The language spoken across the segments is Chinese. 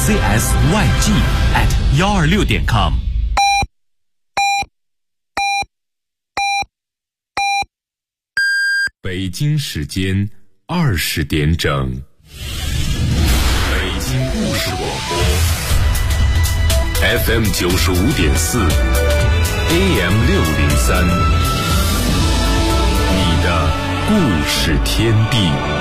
csyg@126.com。北京时间20点整，北京故事广播 FM 95.4 AM 603，你的故事天地。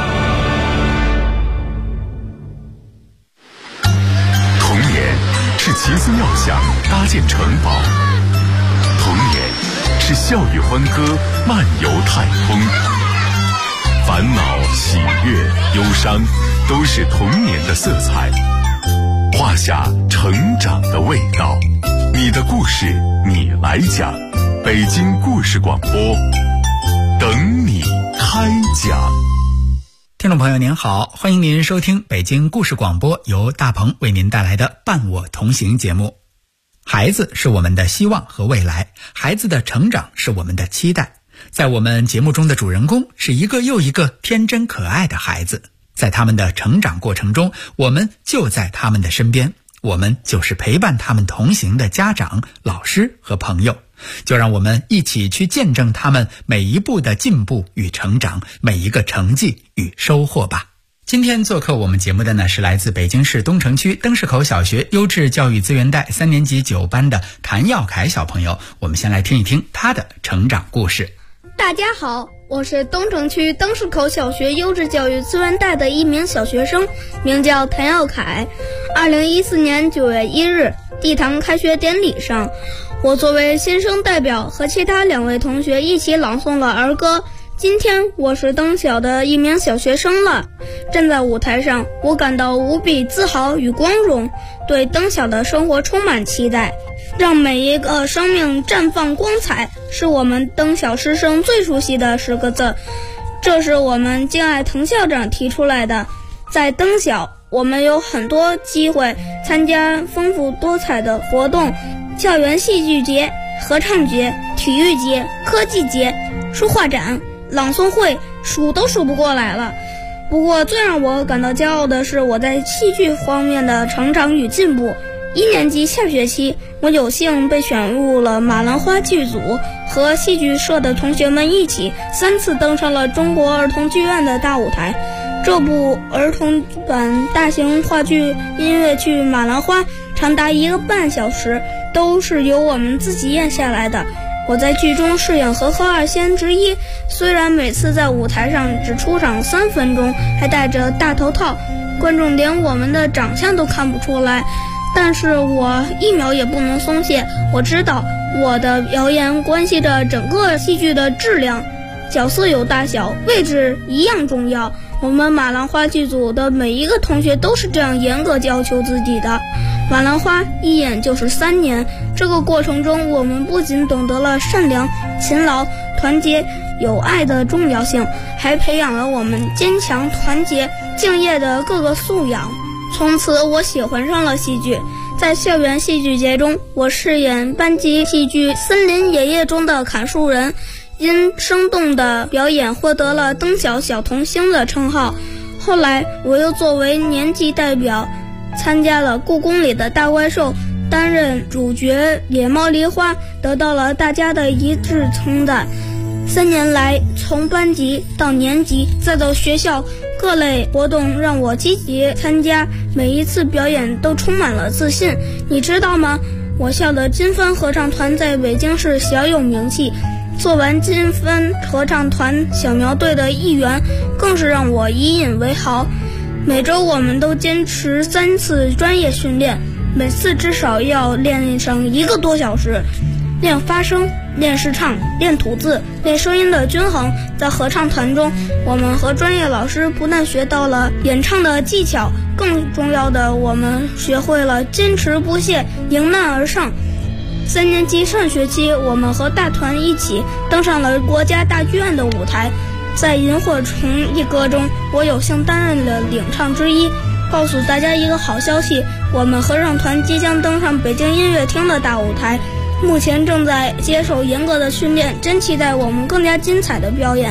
童年是奇思妙想搭建城堡，童年是笑语欢歌漫游太空，烦恼、喜悦、忧伤都是童年的色彩，画下成长的味道。你的故事你来讲，北京故事广播等你开讲。 听众朋友您好，欢迎您收听北京故事广播，由大鹏为您带来的伴我同行节目。孩子是我们的希望和未来，孩子的成长是我们的期待。在我们节目中的主人公是一个又一个天真可爱的孩子，在他们的成长过程中，我们就在他们的身边，我们就是陪伴他们同行的家长、老师和朋友。就让我们一起去见证他们每一步的进步与成长，每一个成绩与收获吧。今天做客我们节目的呢，是来自北京市东城区灯市口小学优质教育资源带3年级9班的谭耀凯小朋友。我们先来听一听他的成长故事。 大家好，我是东城区灯市口小学优质教育资源带的一名小学生，名叫谭耀凯。2014年9月1日，地堂开学典礼上，我作为新生代表和其他2位同学一起朗诵了儿歌。今天我是灯小的一名小学生了，站在舞台上，我感到无比自豪与光荣，对灯小的生活充满期待。让每一个生命绽放光彩，是我们灯小师生最熟悉的10个字，这是我们敬爱滕校长提出来的。在灯小，我们有很多机会参加丰富多彩的活动，校园戏剧节、合唱节、体育节、科技节、书画展、朗诵会，数都数不过来了。不过最让我感到骄傲的是我在戏剧方面的成长与进步。1年级下学期，我有幸被选入了马兰花剧组，和戏剧社的同学们一起3次登上了中国儿童剧院的大舞台。这部儿童版大型话剧音乐剧《马兰花》长达1个半小时，都是由我们自己演下来的。我在剧中饰演和2仙之一，虽然每次在舞台上只出场3分钟，还戴着大头套，观众连我们的长相都看不出来，但是我1秒也不能松懈。我知道我的表演关系着整个戏剧的质量，角色有大小，位置一样重要。我们马兰花剧组的每一个同学都是这样严格要求自己的。马兰花一演就是3年，这个过程中，我们不仅懂得了善良、勤劳、团结、友爱的重要性，还培养了我们坚强、团结、敬业的各个素养。从此我喜欢上了戏剧。在校园戏剧节中，我饰演班级戏剧《森林爷爷》中的砍树人，因生动的表演获得了灯小小童星的称号。后来我又作为年级代表参加了故宫里的大怪兽，担任主角野猫梨花，得到了大家的一致称赞。3年来，从班级到年级再到学校，各类活动让我积极参加，每一次表演都充满了自信。你知道吗？我校的金帆合唱团在北京市小有名气，做完金帆合唱团小苗队的一员，更是让我以引为豪。每周我们都坚持3次专业训练，每次至少要练上1个多小时，练发声、练试唱、练吐字、练声音的均衡。在合唱团中，我们和专业老师不但学到了演唱的技巧，更重要的，我们学会了坚持不懈、迎难而上。3年级上学期，我们和大团一起登上了国家大剧院的舞台。在萤火虫一歌中，我有幸担任了领唱之一。告诉大家一个好消息，我们合唱团即将登上北京音乐厅的大舞台，目前正在接受严格的训练，真期待我们更加精彩的表演。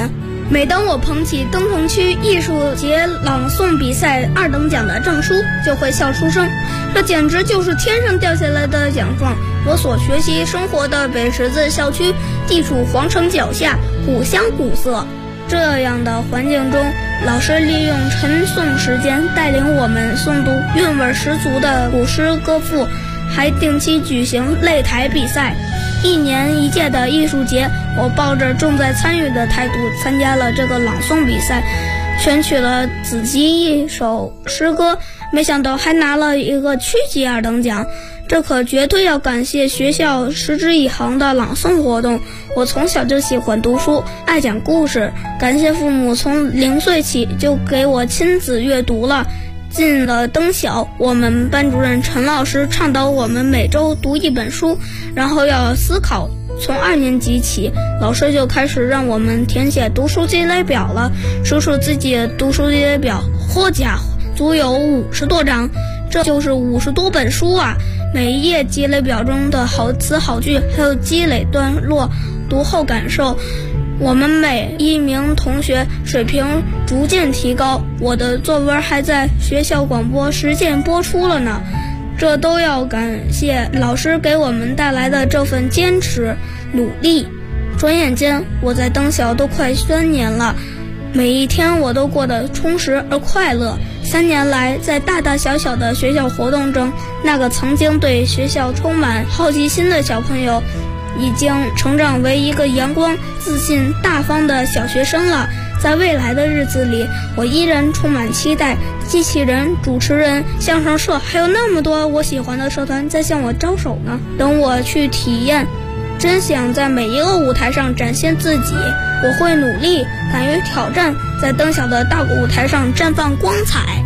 每当我捧起东城区艺术节朗诵比赛2等奖的证书，就会笑出声。这简直就是天上掉下来的奖状。我所学习生活的北十字校区地处皇城脚下，古香古色。这样的环境中，老师利用晨诵时间带领我们诵读韵味十足的古诗歌赋，还定期举行擂台比赛。1年1届的艺术节，我抱着重在参与的态度参加了这个朗诵比赛，选取了子集一首诗歌，没想到还拿了一个区级2等奖。这可绝对要感谢学校持之以恒的朗诵活动。我从小就喜欢读书，爱讲故事，感谢父母从0岁起就给我亲子阅读了。进了登小，我们班主任陈老师倡导我们每周读1本书，然后要思考。从2年级起，老师就开始让我们填写读书积累表了。数数自己的读书积累表，嚯家伙，足有50多张，这就是50多本书啊！每一页积累表中的好词好句，还有积累段落、读后感受，我们每一名同学水平逐渐提高。我的作文还在学校广播实践播出了呢。这都要感谢老师给我们带来的这份坚持努力。转眼间我在登小都快3年了，每一天我都过得充实而快乐。3年来，在大大小小的学校活动中，那个曾经对学校充满好奇心的小朋友已经成长为一个阳光、自信、大方的小学生了。在未来的日子里，我依然充满期待。机器人、主持人、相声社，还有那么多我喜欢的社团在向我招手呢，等我去体验。真想在每一个舞台上展现自己，我会努力，敢于挑战，在登小的大舞台上绽放光彩。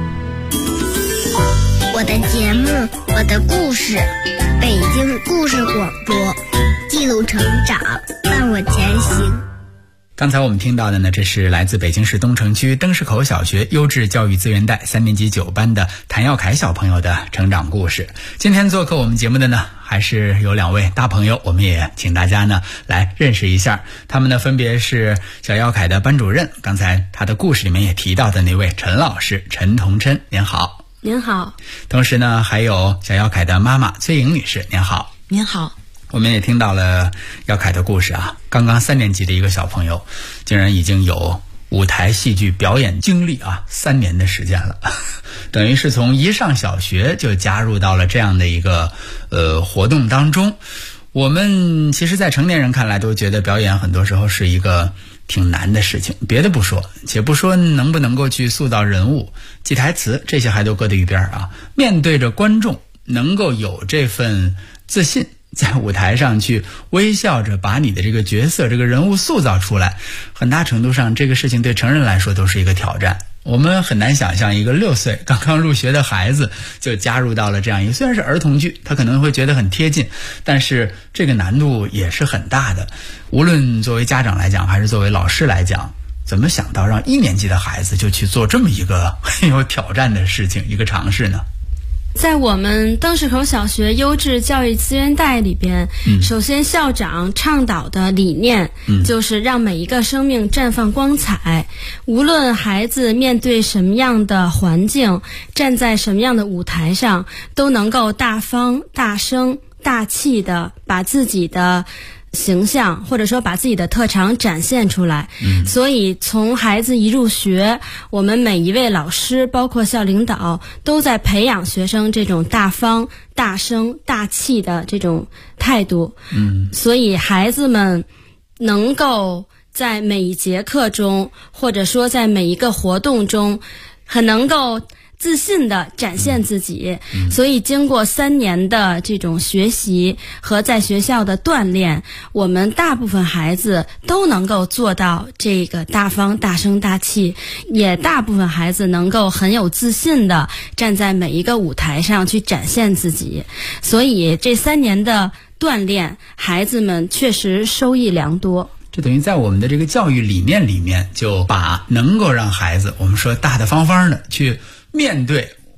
我的节目，我的故事，北京故事广播，记录成长，伴我前行。 刚才我们听到的呢，这是来自北京市东城区灯市口小学优质教育资源带3年级9班的谭耀凯小朋友的成长故事。今天做客我们节目的呢，还是有2位大朋友，我们也请大家呢来认识一下。他们呢分别是小耀凯的班主任，刚才他的故事里面也提到的那位陈老师陈同琛，您好。 您好。 同时呢，还有小耀凯的妈妈崔颖女士，您好。 您好。 我们也听到了耀凯的故事啊，刚刚3年级的一个小朋友，竟然已经有舞台戏剧表演经历啊，3年的时间了，等于是从一上小学就加入到了这样的一个活动当中。我们其实在成年人看来都觉得表演很多时候是一个挺难的事情，别的不说，且不说能不能够去塑造人物、记台词，这些还都搁在一边啊。面对着观众，能够有这份自信，在舞台上去微笑着把你的这个角色、这个人物塑造出来，很大程度上这个事情对成人来说都是一个挑战。我们很难想象一个6岁刚刚入学的孩子就加入到了这样一个，虽然是儿童剧，他可能会觉得很贴近，但是这个难度也是很大的。无论作为家长来讲还是作为老师来讲，怎么想到让1年级的孩子就去做这么一个很有挑战的事情，一个尝试呢？ 在我们灯市口小学优质教育资源带里边，首先校长倡导的理念就是让每一个生命绽放光彩，无论孩子面对什么样的环境，站在什么样的舞台上，都能够大方、大声、大气的把自己的形象或者说把自己的特长展现出来。所以从孩子一入学，我们每一位老师包括校领导都在培养学生这种大方、大声、大气的这种态度。所以孩子们能够在每一节课中，或者说在每一个活动中，很能够自信地展现自己。所以经过3年的这种学习和在学校的锻炼，我们大部分孩子都能够做到这个大方、大声、大气，也大部分孩子能够很有自信地站在每一个舞台上去展现自己。所以这3年的锻炼，孩子们确实收益良多。 这等于在我们的这个教育理念里面，就把能够让孩子，我们说大大方方的去面对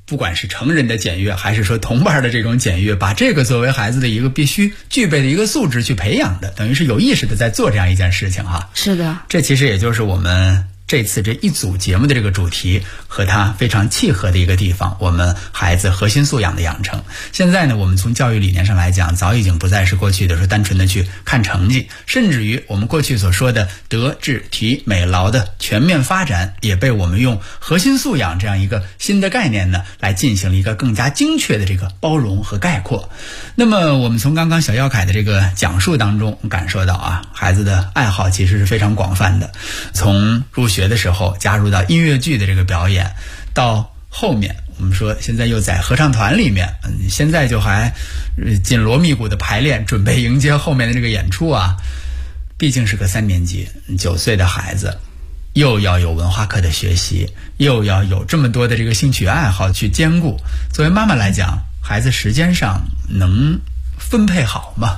不管是成人的检阅，还是说同伴的这种检阅，把这个作为孩子的一个必须具备的一个素质去培养的，等于是有意识的在做这样一件事情哈。 是的， 这其实也就是我们这次这一组节目的这个主题和它非常契合的一个地方，我们孩子核心素养的养成。现在呢，我们从教育理念上来讲，早已经不再是过去的说单纯的去看成绩，甚至于我们过去所说的德智体美劳的全面发展，也被我们用核心素养这样一个新的概念呢，来进行了一个更加精确的这个包容和概括。那么我们从刚刚小耀凯的这个讲述当中感受到啊，孩子的爱好其实是非常广泛的，从入学的时候加入到音乐剧的这个表演，到后面我们说现在又在合唱团里面，现在就还紧锣密鼓的排练，准备迎接后面的这个演出啊。毕竟是个3年级9岁的孩子，又要有文化课的学习，又要有这么多的这个兴趣爱好去兼顾，作为妈妈来讲，孩子时间上能分配好吗？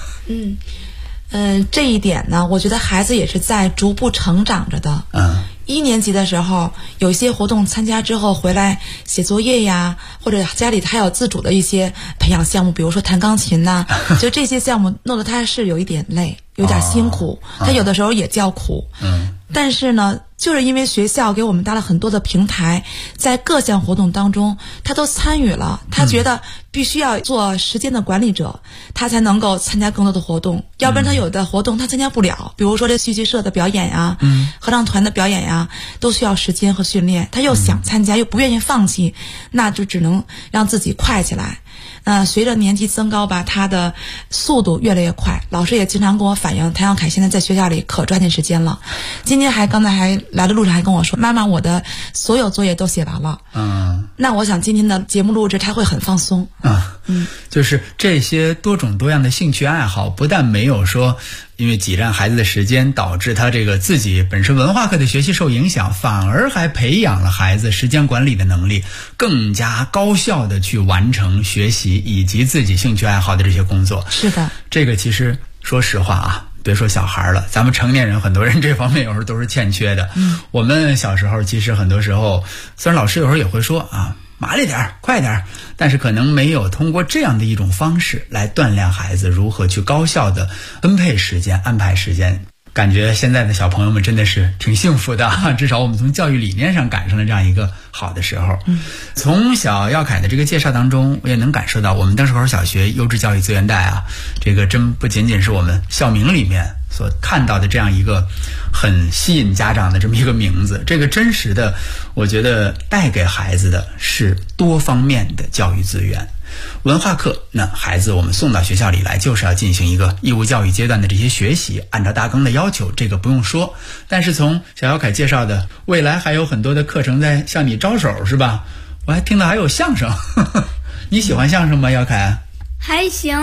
这一点呢，我觉得孩子也是在逐步成长着的。1年级的时候，有一些活动参加之后回来写作业呀，或者家里还有自主的一些培养项目，比如说弹钢琴呐，就这些项目弄得他是有一点累，有点辛苦，他有的时候也叫苦。但是呢，就是因为学校给我们搭了很多的平台，在各项活动当中他都参与了，他觉得必须要做时间的管理者，他才能够参加更多的活动，要不然他有的活动他参加不了，比如说这戏剧社的表演呀，合唱团的表演呀，都需要时间和训练，他又想参加又不愿意放弃，那就只能让自己快起来。随着年纪增高吧，他的速度越来越快，老师也经常跟我反映，谭耀凯现在在学校里可抓紧时间了。今天刚才还来的路上还跟我说，妈妈，我的所有作业都写完了。那我想今天的节目录制他会很放松。 就是这些多种多样的兴趣爱好，不但没有说因为挤占孩子的时间导致他这个自己本身文化课的学习受影响，反而还培养了孩子时间管理的能力，更加高效的去完成学习以及自己兴趣爱好的这些工作。 是的，这个其实说实话啊，别说小孩了，咱们成年人很多人这方面有时候都是欠缺的。我们小时候其实很多时候，虽然老师有时候也会说啊，麻利点快点，但是可能没有通过这样的一种方式来锻炼孩子如何去高效的分配时间安排时间。感觉现在的小朋友们真的是挺幸福的，至少我们从教育理念上赶上了这样一个好的时候。从小耀凯的这个介绍当中，我也能感受到我们灯市口小学优质教育资源带啊，这个真不仅仅是我们校名里面所看到的这样一个很吸引家长的这么一个名字，这个真实的我觉得带给孩子的是多方面的教育资源。文化课，那孩子我们送到学校里来就是要进行一个义务教育阶段的这些学习，按照大纲的要求，这个不用说。但是从小耀凯介绍的，未来还有很多的课程在向你招手，是吧？我还听到还有相声，你喜欢相声吗，耀凯？ 还行，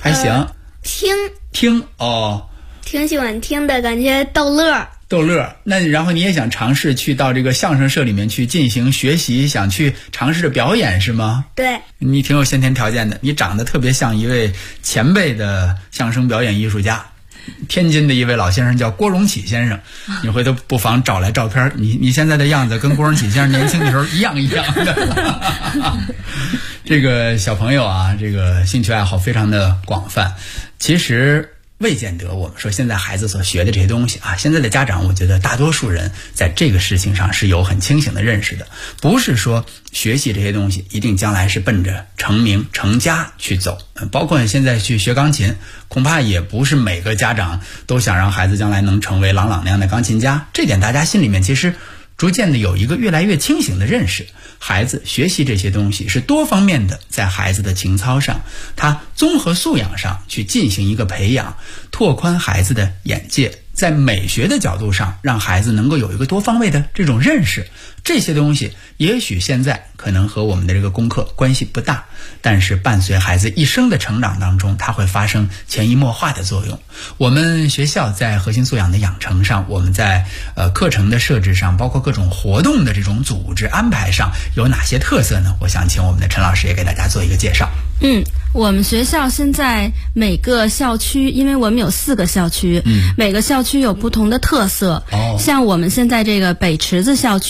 听哦， 挺喜欢听的，感觉逗乐。 那然后你也想尝试去到这个相声社里面去进行学习，想去尝试着表演是吗？ 对， 你挺有先天条件的，你长得特别像一位前辈的相声表演艺术家，天津的一位老先生叫郭荣启先生，你回头不妨找来照片，你现在的样子跟郭荣启先生年轻的时候一样的。这个小朋友啊，这个兴趣爱好非常的广泛，其实未见得我们说现在孩子所学的这些东西啊，现在的家长我觉得大多数人在这个事情上是有很清醒的认识的，不是说学习这些东西一定将来是奔着成名成家去走，包括现在去学钢琴，恐怕也不是每个家长都想让孩子将来能成为郎朗那样的钢琴家，这点大家心里面其实逐渐的有一个越来越清醒的认识。孩子学习这些东西是多方面的，在孩子的情操上，他综合素养上去进行一个培养，拓宽孩子的眼界，在美学的角度上让孩子能够有一个多方位的这种认识。这些东西也许现在可能和我们的这个功课关系不大，但是伴随孩子一生的成长当中，它会发生潜移默化的作用。我们学校在核心素养的养成上，我们在课程的设置上，包括各种活动的这种组织安排上有哪些特色呢？我想请我们的陈老师也给大家做一个介绍。 我们学校现在每个校区，因为我们有4个校区，每个校区有不同的特色。像我们现在这个北池子校区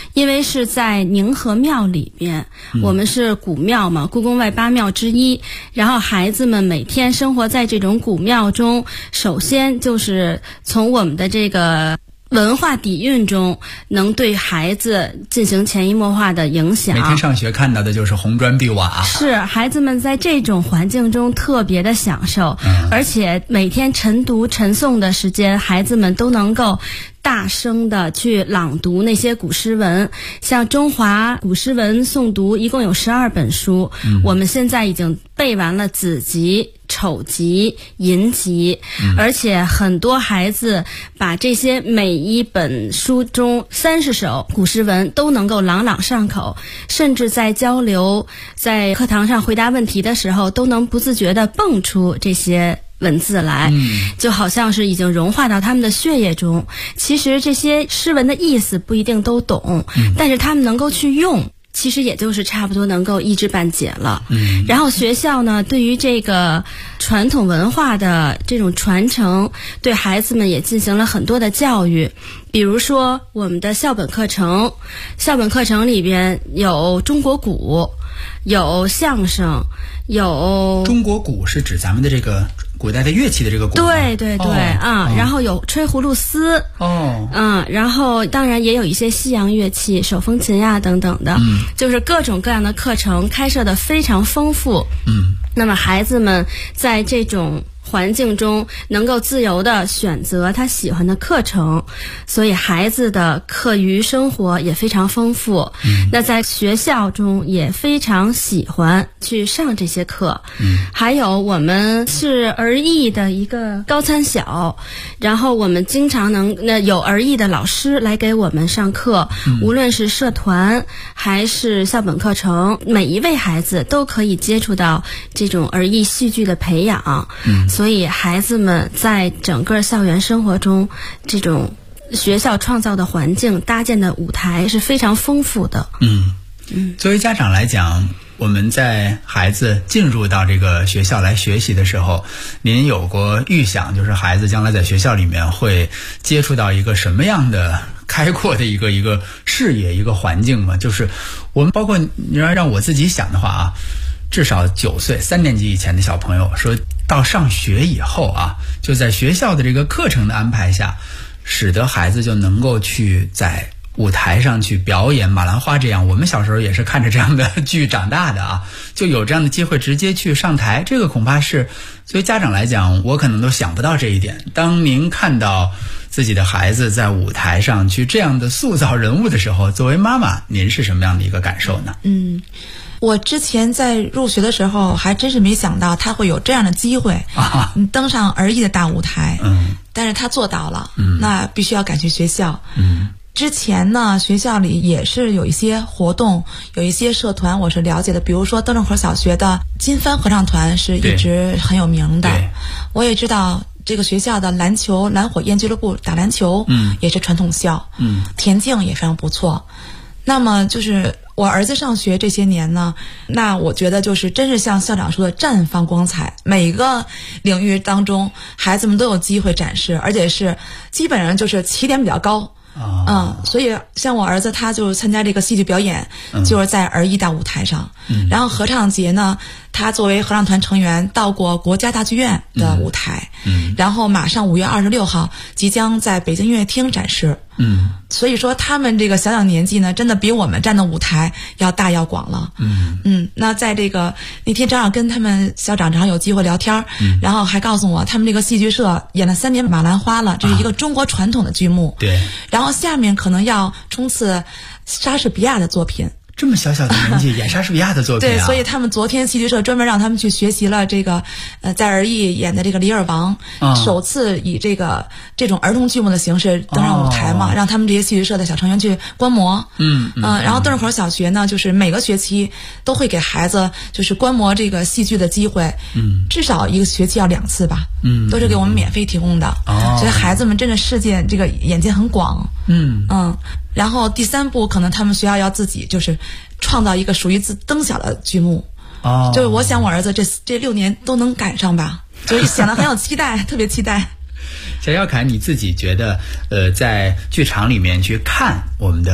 因为是在宁河庙里边，我们是古庙嘛，故宫外8庙之一，然后孩子们每天生活在这种古庙中，首先就是从我们的这个文化底蕴中能对孩子进行潜移默化的影响。 每天上学看到的就是红砖碧瓦， 是孩子们在这种环境中特别的享受，而且每天晨读晨诵的时间，孩子们都能够大声的去朗读那些古诗文，像中华古诗文诵读一共有12本书，我们现在已经背完了子集、丑集、寅集，而且很多孩子把这些每一本书中30首古诗文都能够朗朗上口，甚至在交流、在课堂上回答问题的时候，都能不自觉地蹦出这些文字来，就好像是已经融化到他们的血液中。其实这些诗文的意思不一定都懂，但是他们能够去用，其实也就是差不多能够一知半解了。然后学校呢，对于这个传统文化的这种传承，对孩子们也进行了很多的教育。比如说我们的校本课程里边有中国鼓，有相声，有中国鼓是指咱们的这个古代的乐器的这个鼓。 对对对，然后有吹葫芦丝，然后当然也有一些西洋乐器，手风琴呀等等的，就是各种各样的课程开设的非常丰富。那么孩子们在这种环境中能够自由地选择他喜欢的课程，所以孩子的课余生活也非常丰富。那在学校中也非常喜欢去上这些课。还有我们是儿艺的一个高参小，然后我们经常有儿艺的老师来给我们上课，无论是社团还是校本课程，每一位孩子都可以接触到这种儿艺戏剧的培养。所以孩子们在整个校园生活中，这种学校创造的环境搭建的舞台是非常丰富的。 作为家长来讲，我们在孩子进入到这个学校来学习的时候，您有过预想，就是孩子将来在学校里面会接触到一个什么样的开阔的一个视野、一个环境吗？就是我们包括你让我自己想的话啊，至少9岁3年级以前的小朋友，说到上学以后啊，就在学校的这个课程的安排下，使得孩子就能够去在舞台上去表演马兰花这样，我们小时候也是看着这样的剧长大的啊，就有这样的机会直接去上台，这个恐怕是作为家长来讲，我可能都想不到这一点。当您看到自己的孩子在舞台上去这样的塑造人物的时候，作为妈妈，您是什么样的一个感受呢？ 我之前在入学的时候还真是没想到他会有这样的机会登上儿艺的大舞台。但是他做到了，那必须要感谢学校。之前呢，学校里也是有一些活动，有一些社团我是了解的，比如说登正口小学的金帆合唱团是一直很有名的。我也知道这个学校的篮球蓝火焰俱乐部打篮球也是传统校，田径也非常不错。那么就是我儿子上学这些年呢，那我觉得就是真是像校长说的绽放光彩，每个领域当中孩子们都有机会展示，而且是基本上就是起点比较高。所以像我儿子他就参加这个戏剧表演，就是在儿艺大舞台上。然后合唱节呢，他作为合唱团成员到过国家大剧院的舞台，然后马上5月26号即将在北京音乐厅展示。所以说他们这个小年纪呢，真的比我们站的舞台要大要广了。那在这个那天正好跟他们校长正好有机会聊天，然后还告诉我他们这个戏剧社演了3年马兰花了，这是一个中国传统的剧目。 对， 然后下面可能要冲刺莎士比亚的作品。 这么小小的年纪演莎士比亚的作品啊！ 对，所以他们昨天戏剧社专门让他们去学习了这个在儿艺演的这个《李尔王》，首次以这种儿童剧目的形式登上舞台嘛，让他们这些戏剧社的小成员去观摩。然后登正口小学呢，就是每个学期都会给孩子就是观摩这个戏剧的机会，至少一个学期要2次吧，都是给我们免费提供的。所以孩子们真的世界这个眼界很广。然后第3步可能他们学校要自己就是创造一个属于灯小的剧目。就是我想我儿子这6年都能赶上吧，就是想得很有期待，特别期待。 小姚凯，你自己觉得在剧场里面去看我们的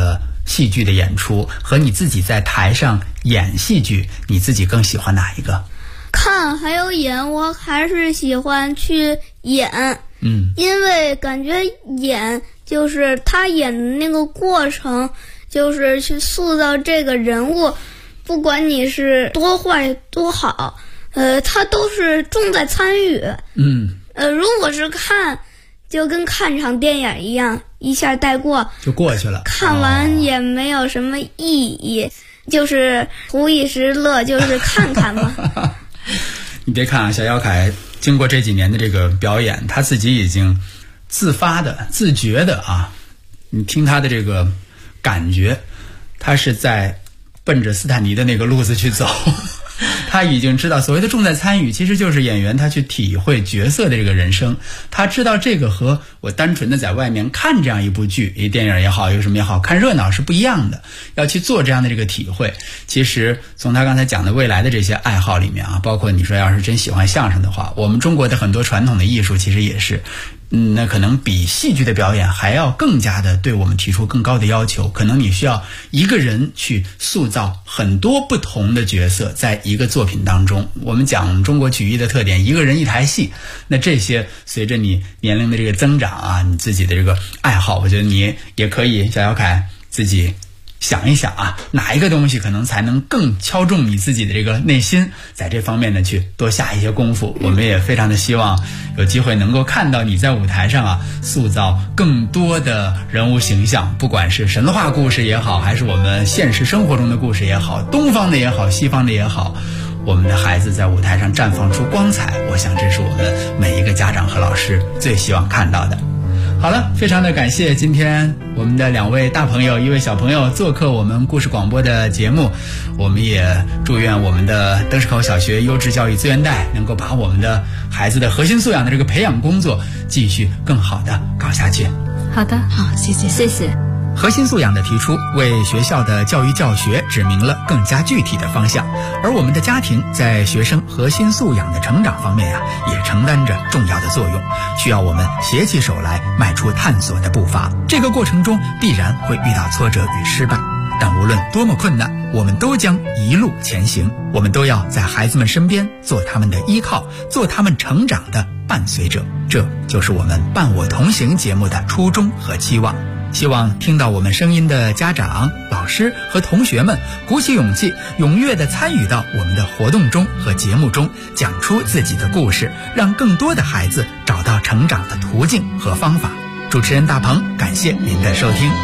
戏剧的演出和你自己在台上演戏剧，你自己更喜欢哪一个？ 看还有演，我还是喜欢去演。因为感觉演就是他演的那个过程，就是去塑造这个人物，不管你是多坏多好，他都是重在参与。如果是看，就跟看场电影一样，一下带过就过去了， 看完也没有什么意义，就是图一时乐，就是看看嘛。 你别看啊，小姚凯经过这几年的这个表演，他自己已经自发的、自觉的啊，你听他的这个感觉，他是在奔着斯坦尼的那个路子去走。他已经知道所谓的重在参与，其实就是演员他去体会角色的这个人生。他知道这个和我单纯的在外面看这样一部剧，一电影也好，一个什么也好，看热闹是不一样的。要去做这样的这个体会，其实从他刚才讲的未来的这些爱好里面啊，包括你说要是真喜欢相声的话，我们中国的很多传统的艺术其实也是。那可能比戏剧的表演还要更加的对我们提出更高的要求，可能你需要一个人去塑造很多不同的角色在一个作品当中。我们讲中国曲艺的特点，一个人一台戏，那这些随着你年龄的这个增长啊，你自己的这个爱好，我觉得你也可以，小姚凯自己想一想啊，哪一个东西可能才能更敲中你自己的这个内心，在这方面呢去多下一些功夫。我们也非常的希望有机会能够看到你在舞台上啊，塑造更多的人物形象，不管是神话故事也好，还是我们现实生活中的故事也好，东方的也好，西方的也好，我们的孩子在舞台上绽放出光彩，我想这是我们每一个家长和老师最希望看到的。好了，非常的感谢今天我们的2位大朋友1位小朋友做客我们故事广播的节目。我们也祝愿我们的灯市口小学优质教育资源袋能够把我们的孩子的核心素养的这个培养工作继续更好的搞下去。 好的， 好，谢谢。 核心素养的提出，为学校的教育教学指明了更加具体的方向，而我们的家庭在学生核心素养的成长方面呀，也承担着重要的作用，需要我们携起手来迈出探索的步伐。这个过程中必然会遇到挫折与失败，但无论多么困难，我们都将一路前行。我们都要在孩子们身边做他们的依靠，做他们成长的伴随者。这就是我们伴我同行节目的初衷和期望。希望听到我们声音的家长、老师和同学们鼓起勇气，踊跃地参与到我们的活动中和节目中，讲出自己的故事，让更多的孩子找到成长的途径和方法。主持人大鹏，感谢您的收听。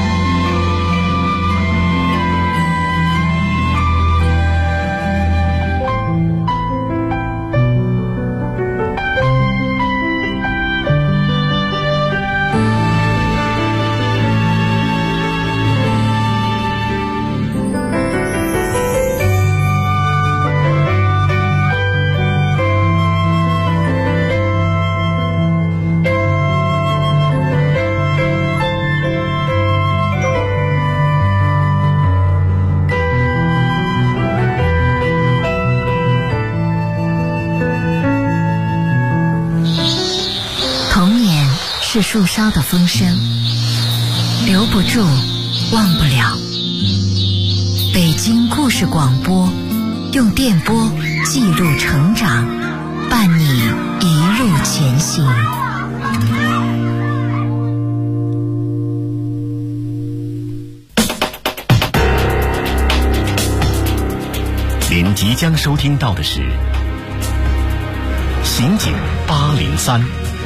是树梢的风声，留不住，忘不了。北京故事广播，用电波记录成长，伴你一路前行。 您即将收听到的是《刑警803》。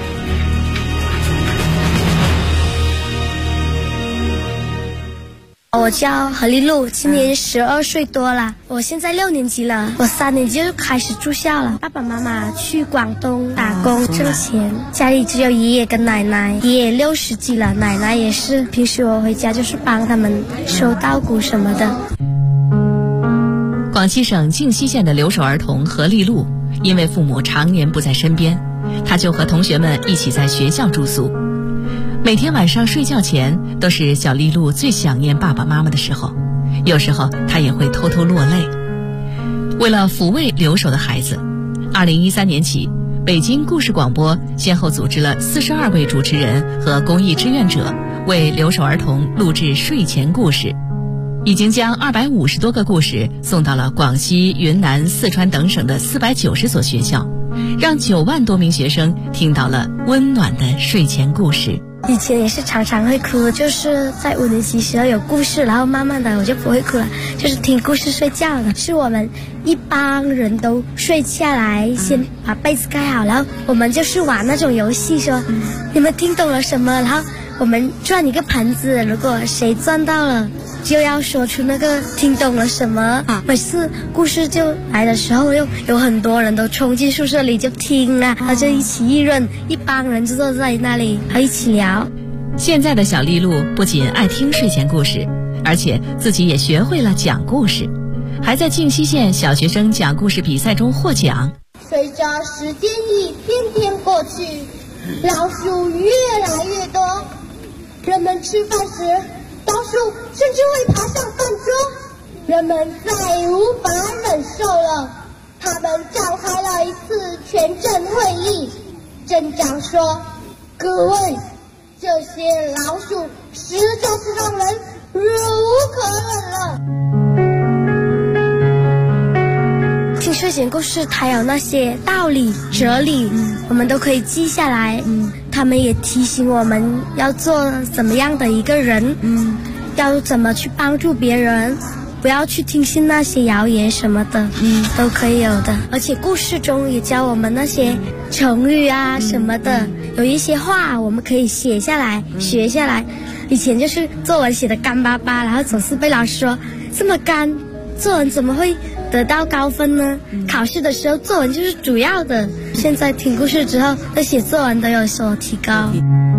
我叫何丽露，今年12岁多了，我现在6年级了，我3年级就开始住校了。爸爸妈妈去广东打工挣钱，家里只有爷爷跟奶奶，爷爷60几了，奶奶也是，平时我回家就是帮他们收稻谷什么的。 广西省靖西县的留守儿童何丽露，因为父母常年不在身边，她就和同学们一起在学校住宿。每天晚上睡觉前，都是小丽露最想念爸爸妈妈的时候，有时候她也会偷偷落泪。为了抚慰留守的孩子，2013年起，北京故事广播先后组织了42位主持人和公益志愿者， 为留守儿童录制睡前故事，已经将250多个故事送到了广西、云南、四川等省的490所学校，让9万多名学生听到了温暖的睡前故事。 以前也是常常会哭，就是在5年级时候有故事，然后慢慢的我就不会哭了，就是听故事睡觉了。是我们一帮人都睡下来，先把被子盖好，然后我们就是玩那种游戏，说你们听懂了什么，然后我们转一个盘子，如果谁转到了就要说出那个听懂了什么。每次故事就来的时候，又有很多人都冲进宿舍里就听啊，然后就一起议论，一帮人就坐在那里还一起聊。 现在的小丽露不仅爱听睡前故事，而且自己也学会了讲故事，还在靖西县小学生讲故事比赛中获奖。 随着时间一天天过去，老鼠越来越多，人们吃饭时老鼠甚至会爬上饭桌，人们再也无法忍受了，他们召开了一次全镇会议。镇长说：“各位，这些老鼠实在是让人忍无可忍了。”听睡前故事，它有那些道理、哲理，我们都可以记下来。他们也提醒我们要做怎么样的一个人，要怎么去帮助别人，不要去听信那些谣言什么的，都可以有的。而且故事中也教我们那些成语啊什么的，有一些话我们可以写下来、学下来。以前就是作文写的干巴巴，然后总是被老师说这么干，作文怎么会得到高分呢？考试的时候作文就是主要的。现在听故事之后，对写作文都有所提高。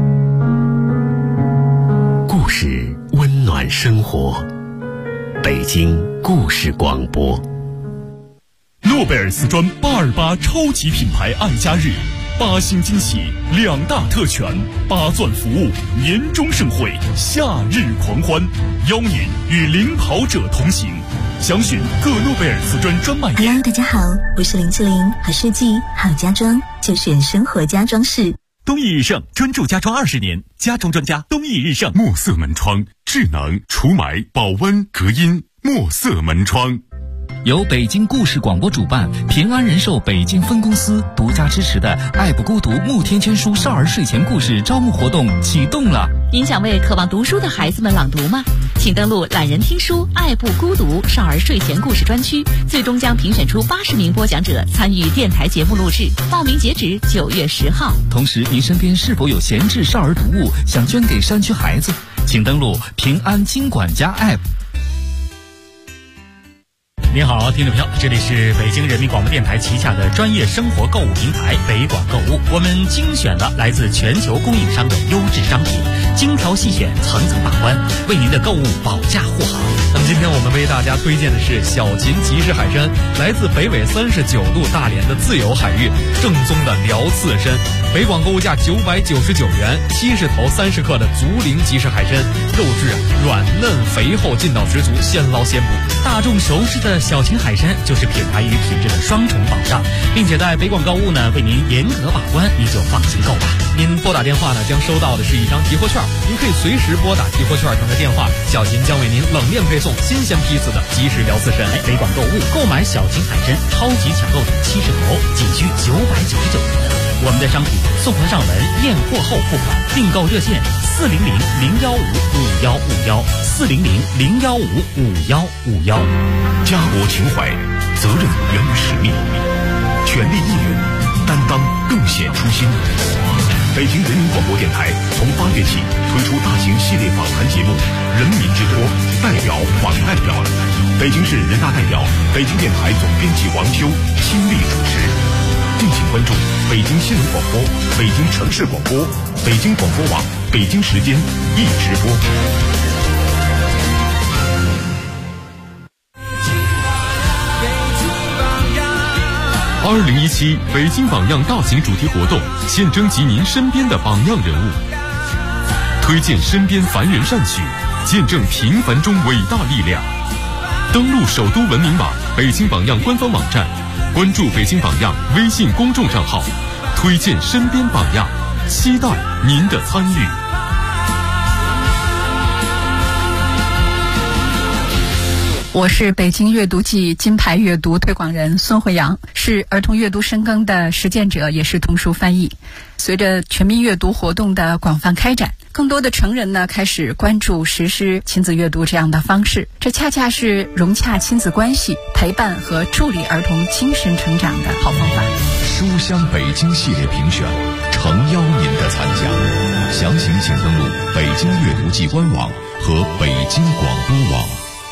故事温暖生活，北京故事广播。 诺贝尔丝砖828超级品牌爱家日，8星惊喜，2大特权，8钻服务，年终盛会，夏日狂欢，邀您与领跑者同行。详询各诺贝尔丝砖专卖店。 Hello， 大家好，我是林志玲，好设计好家装就选生活家装饰。 东义日盛专注家装20年，家装专家东义日盛。墨色门窗，智能除霾、保温、隔音，墨色门窗。 由北京故事广播主办，平安人寿北京分公司独家支持的爱不孤独慕天签书少儿睡前故事招募活动启动了。 您想为渴望读书的孩子们朗读吗？请登录懒人听书爱不孤独少儿睡前故事专区，最终将评选出80名播讲者参与电台节目录制，报名截止9月10号。 同时，您身边是否有闲置少儿读物想捐给山区孩子？请登录平安经管家 App。 您好，听众朋友，这里是北京人民广播电台旗下的专业生活购物平台北广购物，我们精选了来自全球供应商的优质商品，精挑细选，层层把关，为您的购物保驾护航。 那么今天我们为大家推荐的是小秦集市海参，来自北纬39度大连的自由海域，正宗的辽刺参，北广购物价999元，70头30克的竹林集市海参，肉质软嫩肥厚，劲道十足，现捞现捕。 大众熟知的小秦海参就是品牌与品质的双重保障，并且在北广购物呢为您严格把关，你就放心购吧。 您拨打电话呢将收到的是一张提货券，您可以随时拨打提货券上的电话，小秦将为您冷链配送新鲜批次的即食辽刺参。 北广购物购买小秦海参超级抢购的70头，仅需999元。我们的商品送货上门，验货后付款，订购热线400-015-5151，400-015-5151。 家国情怀，责任源于使命，全力一人，担当更显初心。北京人民广播电台从8月起推出大型系列访谈节目《人民之托》，代表访代表，北京市人大代表、北京电台总编辑王秋亲力主持。敬请关注北京新闻广播、北京城市广播、北京广播网、北京时间一直播。2017北京榜样大型主题活动，现征集您身边的榜样人物，推荐身边凡人善举，见证平凡中伟大力量。登录首都文明网、北京榜样官方网站，关注北京榜样微信公众账号，推荐身边榜样，期待您的参与。 我是北京阅读季金牌阅读推广人孙慧阳，是儿童阅读深耕的实践者，也是童书翻译。随着全民阅读活动的广泛开展，更多的成人呢开始关注实施亲子阅读这样的方式，这恰恰是融洽亲子关系、陪伴和助力儿童精神成长的好方法。 书香北京系列评选，诚邀您的参加。详情请登录北京阅读季官网和北京广播网。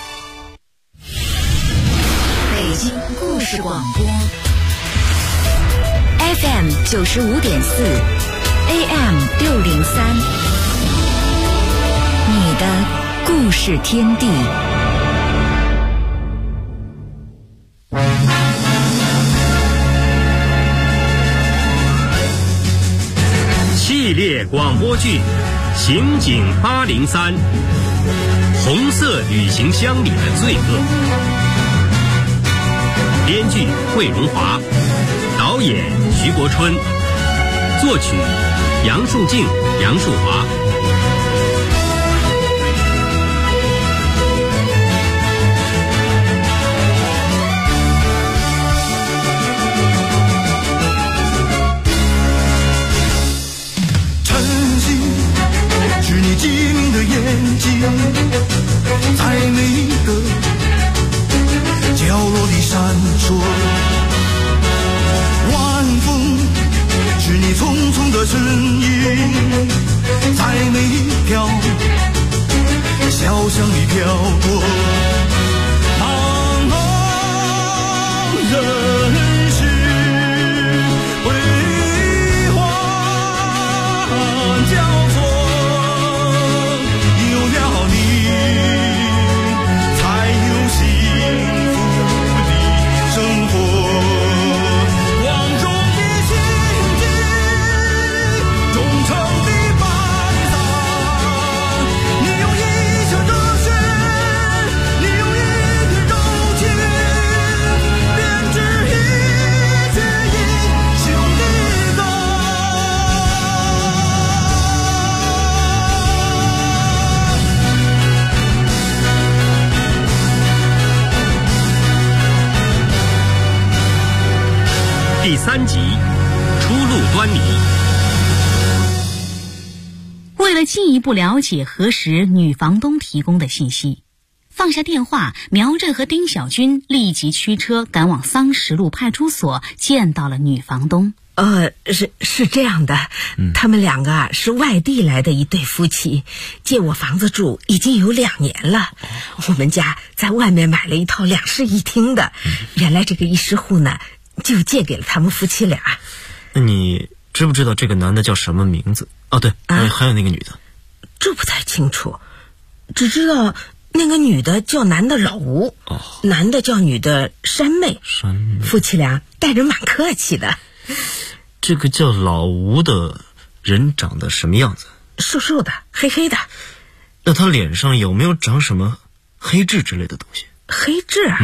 北京故事广播 FM 95.4 AM 603，你的故事天地。 系列广播剧《刑警803》，红色旅行箱里的罪恶。编剧惠荣华，导演徐国春，作曲杨树静、杨树华。 是你机灵的眼睛，在每一个角落里闪烁。晚风是你匆匆的身影，在每一条小巷里飘过。茫茫人世辉煌交错。 第3集，初露端倪。 为了进一步了解核实女房东提供的信息，放下电话，苗振和丁小军立即驱车赶往桑石路派出所，见到了女房东。 是这样的，他们两个是外地来的一对夫妻，借我房子住已经有2年了。我们家在外面买了一套2室1厅的，原来这个1室户呢就借给了他们夫妻俩。 那你知不知道这个男的叫什么名字？哦，对，还有那个女的。 这不太清楚，只知道那个女的叫男的老吴，男的叫女的山妹。夫妻俩待人蛮客气的。 这个叫老吴的人长得什么样子？ 瘦瘦的，黑黑的。 那他脸上有没有长什么黑痣之类的东西？ 黑痣啊？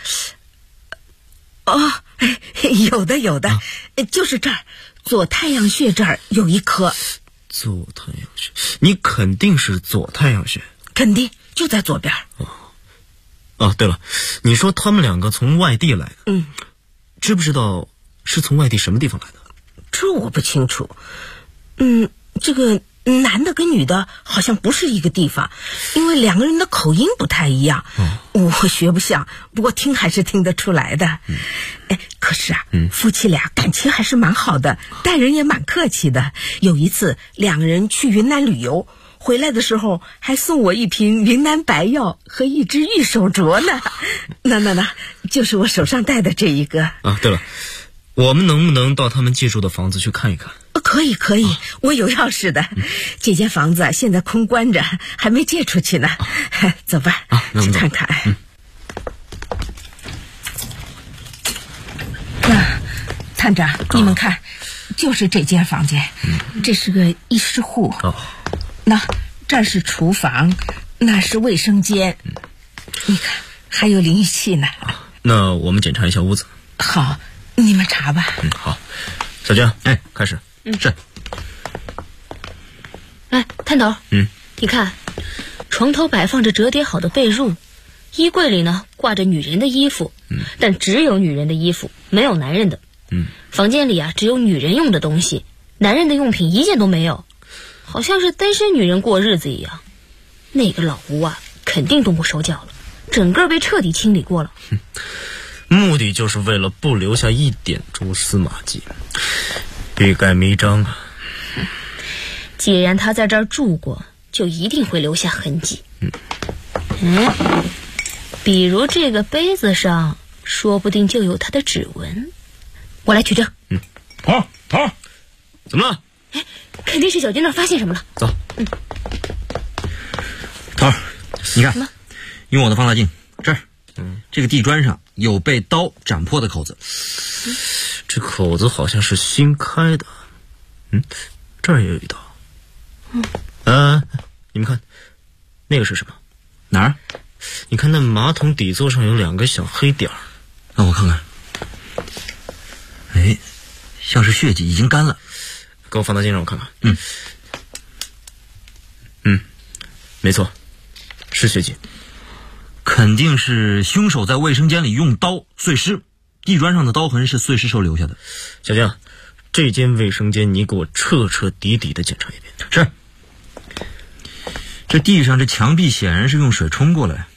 有的，就是这儿左太阳穴这儿有一颗。 左太阳穴，你肯定是左太阳穴？ 肯定就在左边。 对了，你说他们两个从外地来的，知不知道是从外地什么地方来的？ 这我不清楚。这个男的跟女的好像不是一个地方，因为2个人的口音不太一样。我学不像，不过听还是听得出来的。可是夫妻俩感情还是蛮好的，待人也蛮客气的。有一次2个人去云南旅游，回来的时候还送我一瓶云南白药和一只玉手镯呢。那就是我手上戴的这一个。 对了，我们能不能到他们借住的房子去看一看？ 可以，我有钥匙的。这间房子现在空关着，还没借出去呢。走吧，去看看。探长，你们看，就是这间房间，这是个1室户。那这是厨房，那是卫生间，你看还有淋浴器呢。 那我们检查一下屋子。 好，你们查吧。 好，小娟，开始。是。 探头，你看，床头摆放着折叠好的被褥， 衣柜里呢挂着女人的衣服，但只有女人的衣服，没有男人的。房间里啊只有女人用的东西，男人的用品一件都没有，好像是单身女人过日子一样。那个老吴啊肯定动过手脚了，整个被彻底清理过了。 目的就是为了不留下一点蛛丝马迹，欲盖弥彰啊。 既然他在这儿住过，就一定会留下痕迹。比如这个杯子上说不定就有他的指纹。我来取证。 头怎么了？ 肯定是小军那儿发现什么了。 走。 头，你看，用我的放大镜，这儿，这个地砖上有被刀斩破的口子。 这口子好像是新开的。这儿也有一刀。你们看，那个是什么？ 哪儿？ 你看那马桶底座上有2个小黑点儿。 让我看看。哎，像是血迹，已经干了。 给我放大镜让我看看。没错，是血迹。 肯定是凶手在卫生间里用刀碎尸，地砖上的刀痕是碎尸时候留下的。 小江，这间卫生间你给我彻彻底底的检查一遍。 是。这地上这墙壁显然是用水冲过来。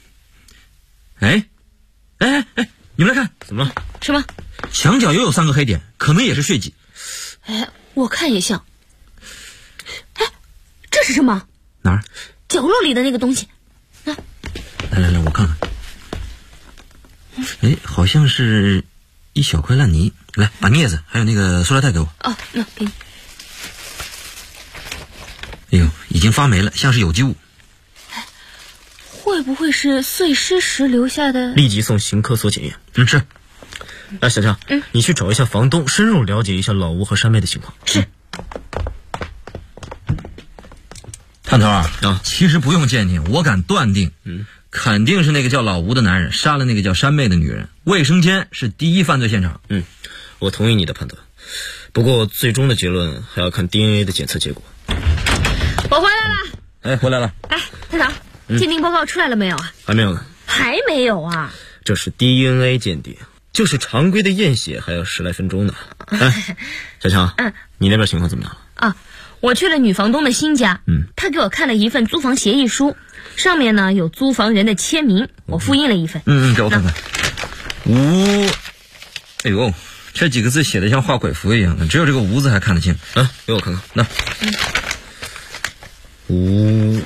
你们来看。 怎么了？ 什么？ 墙角又有3个黑点，可能也是血迹。 我看也像。这是什么？ 哪儿？ 角落里的那个东西。 来，我看看。好像是一小块烂泥。来，把镊子还有那个塑料袋给我。 那给你。 哎呦，已经发霉了，像是有机物。 会不会是碎尸时留下的？ 立即送刑科所检验。 是。 小强，你去找一下房东，深入了解一下老吴和山妹的情况。 是。 探头其实不用鉴定，我敢断定，肯定是那个叫老吴的男人杀了那个叫山妹的女人。卫生间是第一犯罪现场。 我同意你的判断，不过最终的结论还要看 DNA 的检测结果。 我回来了。 回来了。 探头，鉴定报告出来了没有啊？ 还没有呢。 还没有啊？ 这是 DNA 鉴定，就是常规的验血还要10来分钟呢。小强，你那边情况怎么样了？ 我去了女房东的新家，他给我看了一份租房协议书，上面呢有租房人的签名，我复印了一份。 给我看看。哎呦，这几个字写的像画鬼符一样的，只有这个吴字还看得清。 给我看看。 那吴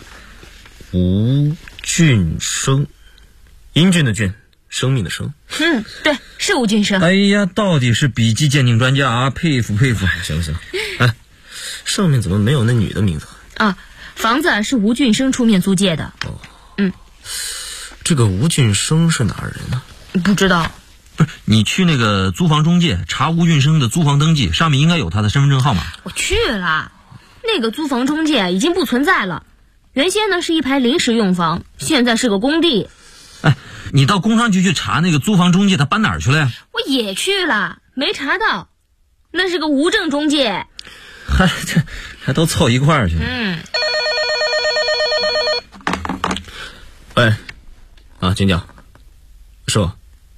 俊生，英俊的俊，生命的生。 对，是吴俊生。 哎呀，到底是笔迹鉴定专家啊，佩服。 行。上面怎么没有那女的名字？ 房子是吴俊生出面租借的。 这个吴俊生是哪儿人呢？ 不知道。 不是，你去那个租房中介查吴俊生的租房登记，上面应该有他的身份证号码。 我去了，那个租房中介已经不存在了，原先呢是一排临时用房，现在是个工地。 你到工商局去查那个租房中介他搬哪儿去了呀？ 我也去了，没查到，那是个无证中介。 这还都凑一块儿去。 金奖，是我。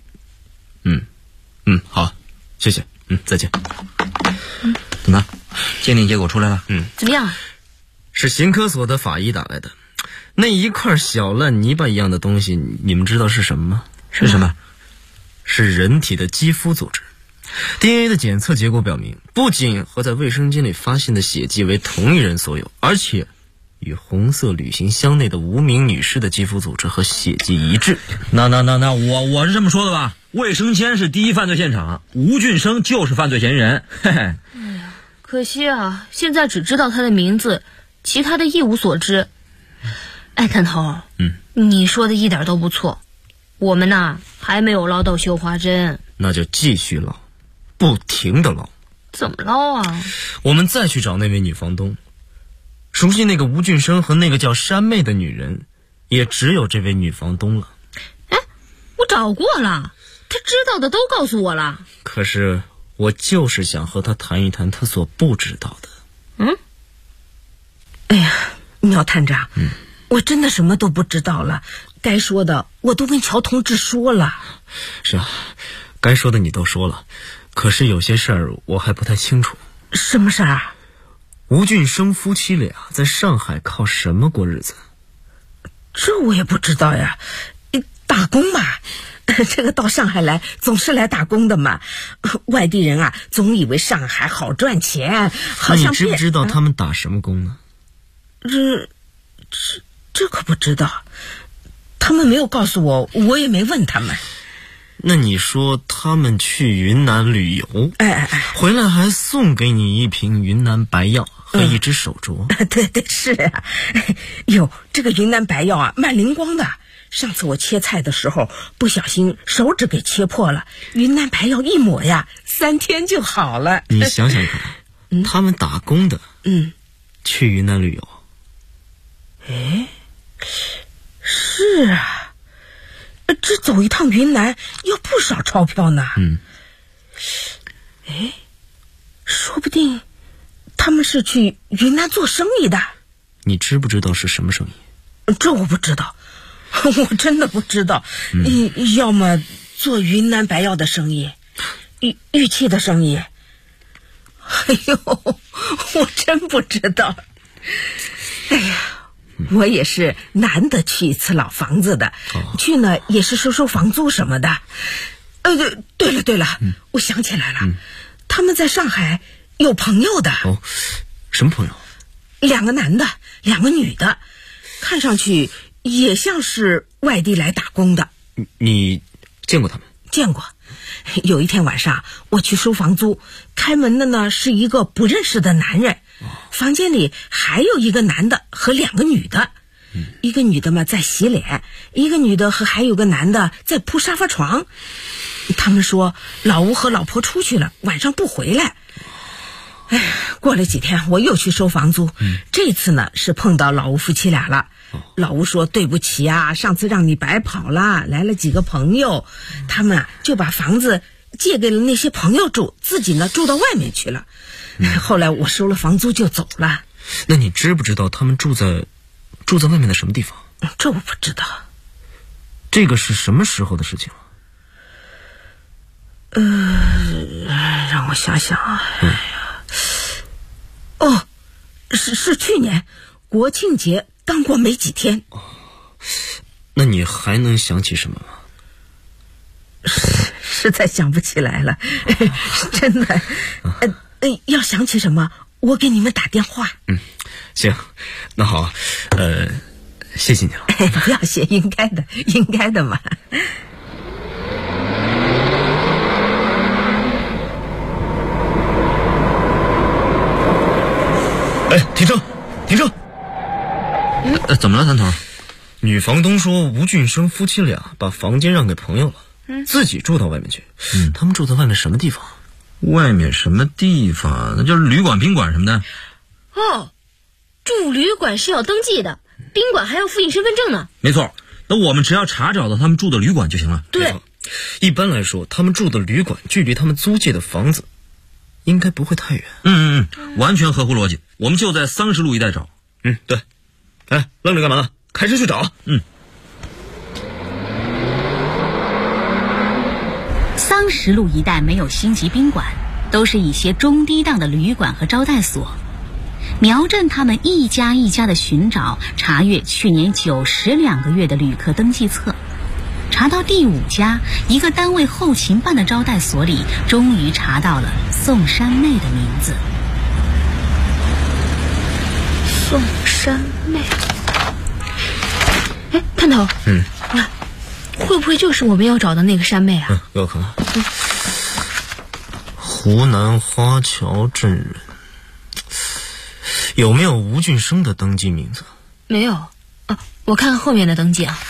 好，谢谢。再见。 怎么？鉴定结果出来了？ 怎么样？ 是刑科所的法医打来的。那一块小烂泥巴一样的东西，你们知道是什么吗？ 是什么？ 是人体的肌肤组织。DNA 的检测结果表明，不仅和在卫生间里发现的血迹为同一人所有，而且与红色旅行箱内的吴名女士的肌肤组织和血迹一致。 那我是这么说的吧？卫生间是第一犯罪现场，吴俊生就是犯罪嫌疑人。 可惜啊，现在只知道他的名字，其他的一无所知。探头，你说的一点都不错，我们呐还没有捞到绣花针， 那就继续捞，不停的捞。 怎么捞啊？ 我们再去找那位女房东，熟悉那个吴俊生和那个叫山妹的女人，也只有这位女房东了。 我找过了，她知道的都告诉我了。 可是我就是想和她谈一谈她所不知道的。 苗探长，我真的什么都不知道了， 该说的我都跟乔同志说了。 是啊，该说的你都说了，可是有些事儿我还不太清楚。 什么事儿？ 吴俊生夫妻俩在上海靠什么过日子？ 这我也不知道呀，打工嘛。这个到上海来总是来打工的嘛。外地人啊，总以为上海好赚钱，好像。 那你知不知道他们打什么工呢？ 这可不知道，他们没有告诉我，我也没问他们。 那你说他们去云南旅游，回来还送给你一瓶云南白药和一只手镯。 对，是啊。哟，这个云南白药啊，蛮灵光的。上次我切菜的时候不小心手指给切破了，云南白药一抹呀，3天就好了。 你想想看，他们打工的，去云南旅游。 是啊，这走一趟云南要不少钞票呢。说不定他们是去云南做生意的。 你知不知道是什么生意？ 这我不知道，我真的不知道。要么做云南白药的生意，玉器的生意。哎呦，我真不知道。哎呀，我也是难得去一次老房子的，去呢也是收房租什么的。对了，我想起来了，他们在上海有朋友的。 什么朋友 ？2个男的，2个女的，看上去也像是外地来打工的。 你见过他们？ 见过。有一天晚上我去收房租，开门的呢是一个不认识的男人，房间里还有一个男的和2个女的。一个女的嘛在洗脸，一个女的和还有个男的在铺沙发床。他们说老吴和老婆出去了，晚上不回来。过了几天我又去收房租，这次呢是碰到老吴夫妻俩了。老吴说对不起啊，上次让你白跑了，来了几个朋友，他们就把房子借给了那些朋友住，自己呢住到外面去了。后来我收了房租就走了。 那你知不知道他们住在外面的什么地方？ 这我不知道。 这个是什么时候的事情？ 让我想想啊。是去年国庆节刚过没几天。 那你还能想起什么吗？ 实在想不起来了，真的。要想起什么我给你们打电话。 行，那好，谢谢你了。 不要谢，应该的嘛。 停车！怎么了，谭头？女房东说吴俊生夫妻俩把房间让给朋友了，自己住到外面去。他们住在外面什么地方？ 外面什么地方？那就是旅馆、宾馆什么的。 住旅馆是要登记的，宾馆还要复印身份证呢。 没错，那我们只要查找到他们住的旅馆就行了。 对， 一般来说，他们住的旅馆距离他们租借的房子应该不会太远。 完全合乎逻辑。我们就在30路一带找。 对。愣着干嘛呢？开车去找。 30路一带没有星级宾馆，都是一些中低档的旅馆和招待所。苗振他们一家一家的寻找，查阅去年92个月的旅客登记册，查到第5家，一个单位后勤办的招待所里，终于查到了宋山妹的名字。 宋山妹。探头，会不会就是我们要找的那个山妹啊？ 有可能。湖南花桥镇人，有没有吴俊生的登记名字？ 没有。我看看后面的登记啊。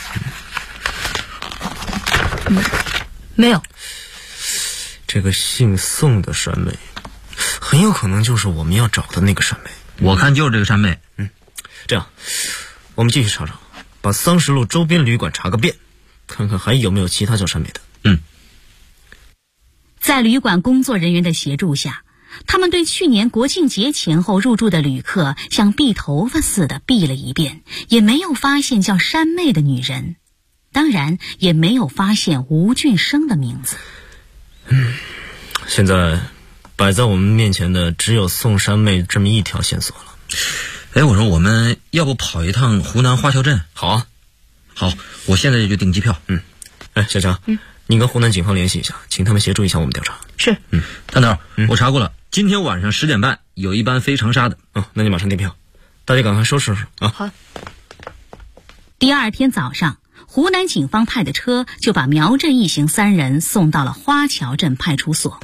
没有。 这个姓宋的山妹，很有可能就是我们要找的那个山妹。 我看就是这个山妹。 这样，我们继续查找，把30路周边旅馆查个遍，看看还有没有其他叫山妹的。 在旅馆工作人员的协助下，他们对去年国庆节前后入住的旅客像避头发似的避了一遍，也没有发现叫山妹的女人。 当然也没有发现吴俊生的名字。 现在摆在我们面前的只有宋山妹这么一条线索了。 哎，我说我们要不跑一趟湖南花桥镇？ 好啊， 好，我现在就订机票。 哎，小强，你跟湖南警方联系一下，请他们协助一下我们调查。 是。 探头，我查过了，今天晚上10点半有一班飞长沙的。 那你马上订票，大家赶快收拾收拾啊。 好。 第二天早上，湖南警方派的车就把苗振一行3人送到了花桥镇派出所。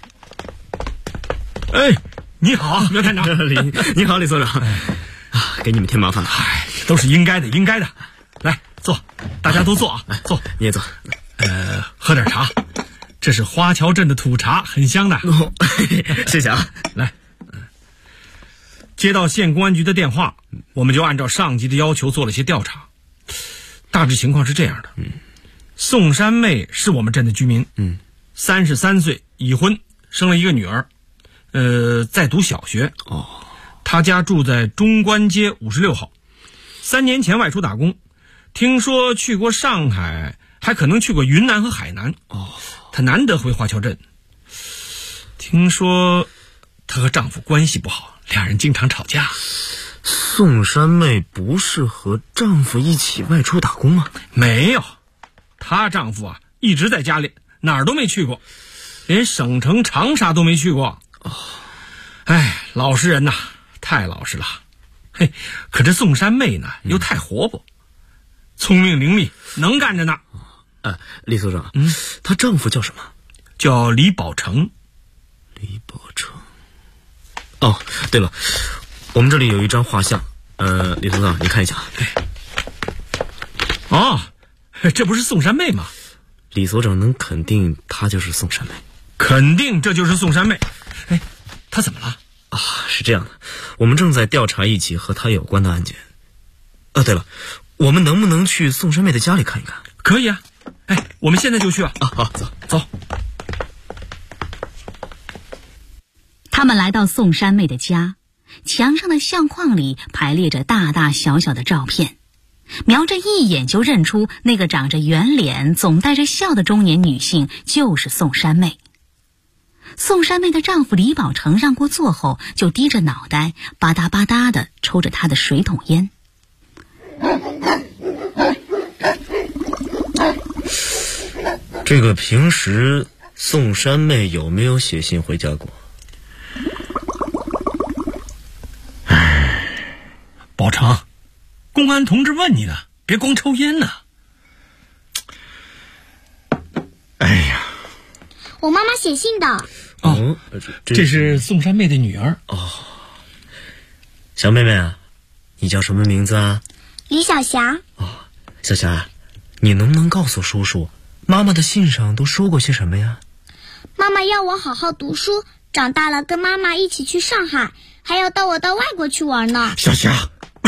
哎，你好，苗探长。 你好，李所长。给你们添麻烦了。 都是应该的，应该的。来，坐，大家都坐啊，坐。 你也坐。 喝点茶，这是花桥镇的土茶，很香的。 谢谢啊。 来，接到县公安局的电话，我们就按照上级的要求做了些调查。大致情况是这样的，宋山妹是我们镇的居民，33岁，已婚，生了一个女儿，在读小学。她家住在中关街56号，3年前外出打工，听说去过上海，还可能去过云南和海南。她难得回花桥镇，听说她和丈夫关系不好，两人经常吵架。 宋山妹不是和丈夫一起外出打工吗？ 没有，她丈夫一直在家里，哪儿都没去过，连省城长沙都没去过。老实人呐，太老实了。嘿，可这宋山妹呢，又太活泼，聪明伶俐，能干着呢。 李所长，她丈夫叫什么？ 叫李宝成。 李宝成。对了，我们这里有一张画像，李所长，你看一下。 这不是宋山妹吗？ 李所长能肯定她就是宋山妹？ 肯定这就是宋山妹。她怎么了？ 是这样的，我们正在调查一起和她有关的案件。对了，我们能不能去宋山妹的家里看一看？ 可以啊。我们现在就去啊。 好，走。 他们来到宋山妹的家，墙上的相框里排列着大大小小的照片。苗振一眼就认出那个长着圆脸、总带着笑的中年女性就是宋山妹。宋山妹的丈夫李宝成让过座后，就低着脑袋，吧嗒吧嗒地抽着他的水桶烟。 这个平时宋山妹有没有写信回家过？ 宝成，公安同志问你呢，别光抽烟呢。 我妈妈写信的。 这是宋山妹的女儿。 小妹妹啊，你叫什么名字啊？ 李小霞。 小霞，你能不能告诉叔叔，妈妈的信上都说过些什么呀？ 妈妈要我好好读书，长大了跟妈妈一起去上海，还要带我到外国去玩呢。 小霞。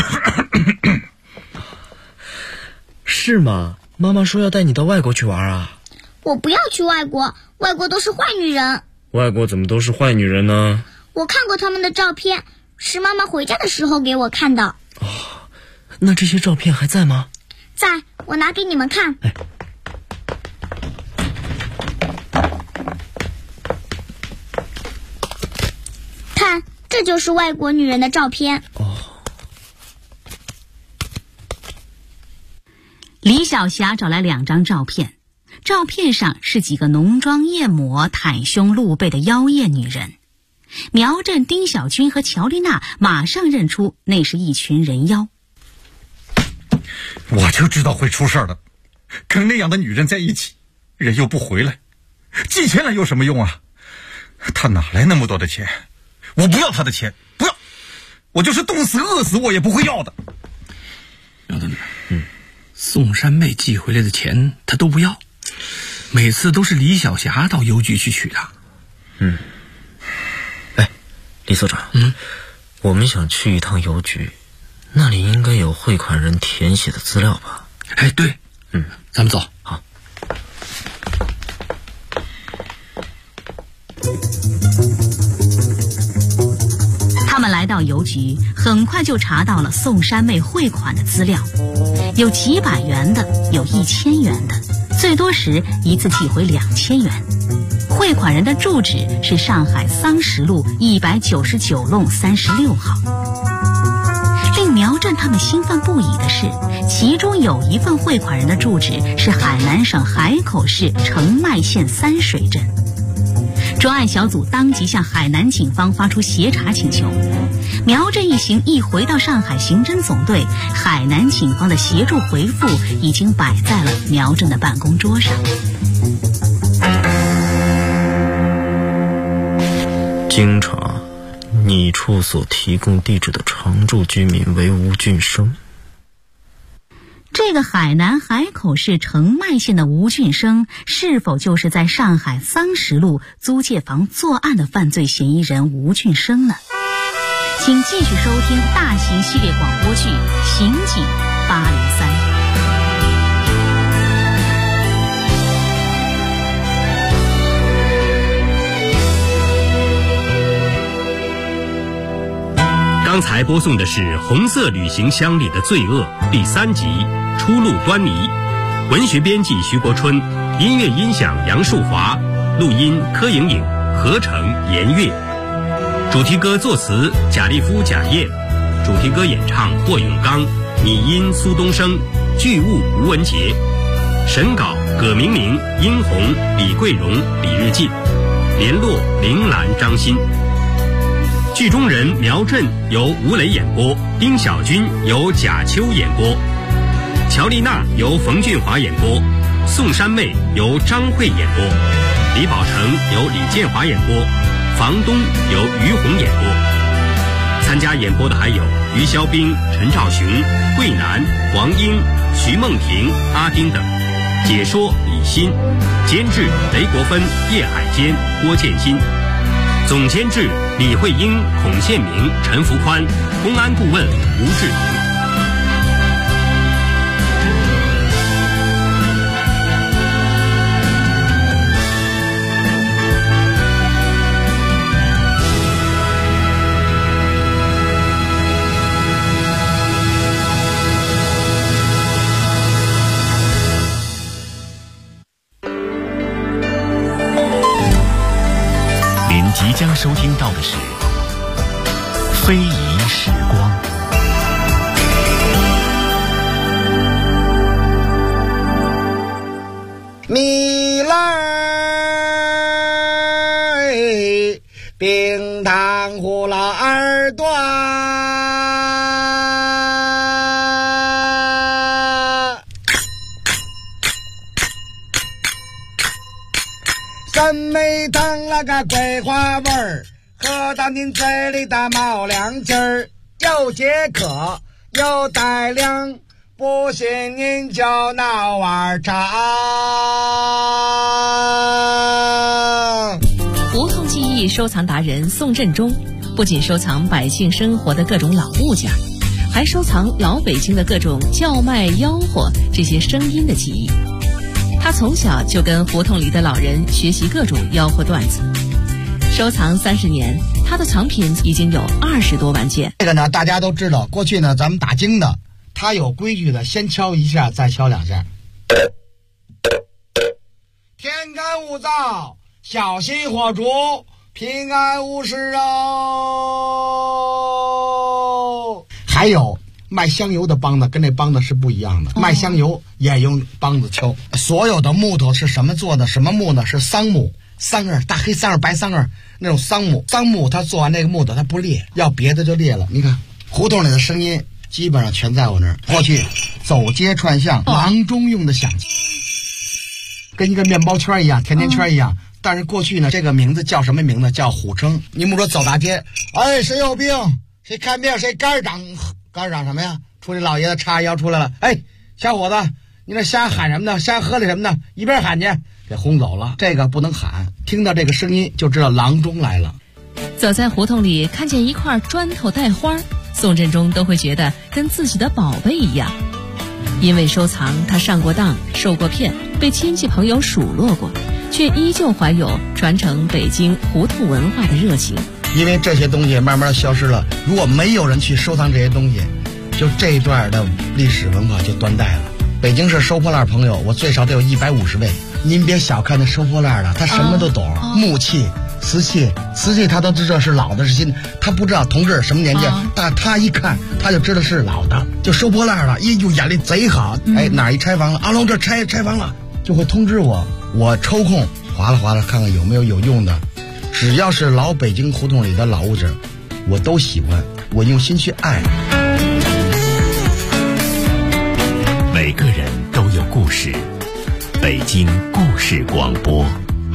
是吗？妈妈说要带你到外国去玩啊。 我不要去外国，外国都是坏女人。 外国怎么都是坏女人呢？ 我看过他们的照片，是妈妈回家的时候给我看的。 那这些照片还在吗？ 在，我拿给你们看。看，这就是外国女人的照片。 李小霞找来2张照片，照片上是几个浓妆艳抹、袒胸露背的妖艳女人。苗振、丁小军和乔丽娜马上认出那是一群人妖。 我就知道会出事的，跟那样的女人在一起，人又不回来，寄钱来有什么用啊？他哪来那么多的钱？我不要他的钱，不要，我就是冻死饿死我也不会要的。 苗同志，宋山妹寄回来的钱他都不要，每次都是李小霞到邮局去取的。 李所长，我们想去一趟邮局，那里应该有汇款人填写的资料吧？ 对，咱们走。 好。 他们来到邮局，很快就查到了宋山妹汇款的资料。 有几百元的，有1000元的，最多时一次寄回2000元。汇款人的住址是上海桑石路199弄36号。令苗振他们兴奋不已的是，其中有一份汇款人的住址是海南省海口市澄迈县三水镇。专案小组当即向海南警方发出协查请求。苗振一行一回到上海刑侦总队，海南警方的协助回复已经摆在了苗振的办公桌上。 经查，你处所提供地址的常住居民为吴俊生。 这个海南海口市澄迈县的吴俊生，是否就是在上海桑石路租界房作案的犯罪嫌疑人吴俊生呢？请继续收听大型系列广播剧《刑警803》。 刚才播送的是《红色旅行箱里的罪恶》第3集《初露端倪》，文学编辑徐国春，音乐音响杨树华，录音柯莹莹，合成严月，主题歌作词贾立夫、贾燕，主题歌演唱霍永刚，拟音苏东升，剧务吴文杰，审稿葛明明、殷红、李桂荣、李日进，联络铃兰、张欣。剧中人苗振由吴磊演播，丁小军由贾秋演播，乔丽娜由冯俊华演播，宋山妹由张慧演播，李宝成由李建华演播，房东由于红演播。参加演播的还有于肖兵、陈兆雄、桂南、王英、徐梦婷、阿丁等。解说李欣，监制雷国芬、叶海坚、郭建新，总监制李慧英、孔宪明、陈福宽，公安顾问吴志明。 即将收听到的是非遗时光。 米来冰糖葫芦耳朵，三妹糖那个桂花味儿，喝到您嘴里的冒凉劲儿，又解渴又带凉，不信您就闹碗茶。 胡同记忆收藏达人宋振中不仅收藏百姓生活的各种老物件，还收藏老北京的各种叫卖吆喝这些声音的记忆。他从小就跟胡同里的老人学习各种吆喝段子，收藏30年，他的藏品已经有20多万件。 这个呢，大家都知道，过去呢，咱们打更的，他有规矩的，先敲一下，再敲2下。天干物燥，小心火烛，平安无事哦。还有卖香油的梆子跟这梆子是不一样的，卖香油也用梆子敲。所有的木头是什么做的？什么木呢？是桑木，桑叶，大黑桑叶、白桑叶那种桑木。桑木它做完这个木头它不裂，要别的就裂了。你看胡同里的声音基本上全在我那儿。过去走街串巷，郎中用的响器，跟一个面包圈一样，甜甜圈一样。但是过去呢，这个名字叫什么名字？叫虎称。你们说走大街，哎，谁有病？谁看病？谁肝长什么呀？出去老爷子叉腰出来了，哎，小伙子，你那瞎喊什么呢？瞎喝的什么呢？一边喊去，给轰走了。这个不能喊，听到这个声音就知道郎中来了。 走在胡同里，看见一块砖头带花，宋振中都会觉得跟自己的宝贝一样。因为收藏，他上过当，受过骗，被亲戚朋友数落过，却依旧怀有传承北京胡同文化的热情。 因为这些东西慢慢消失了，如果没有人去收藏这些东西， 就这一段的历史文化就断代了。北京市收破烂朋友，我最少得有150位。您别小看那收破烂的，他什么都懂，木器、瓷器他都知道是老的是新的，他不知道同志什么年纪，但他一看他就知道是老的，就收破烂了，呦眼力贼好，哪一拆房了，阿龙这拆房了，就会通知我，我抽空划拉看看有没有用的，只要是老北京胡同里的老物质，我都喜欢，我用心去爱。 每个人都有故事，北京故事广播。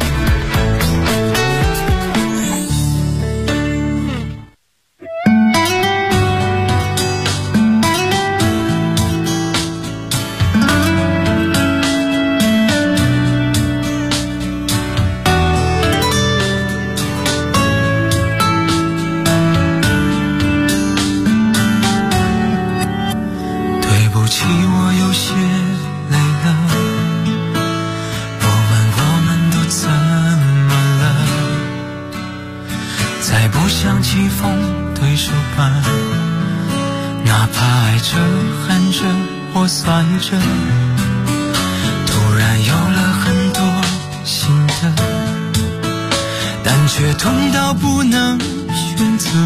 突然有了很多新的，但却痛到不能选择。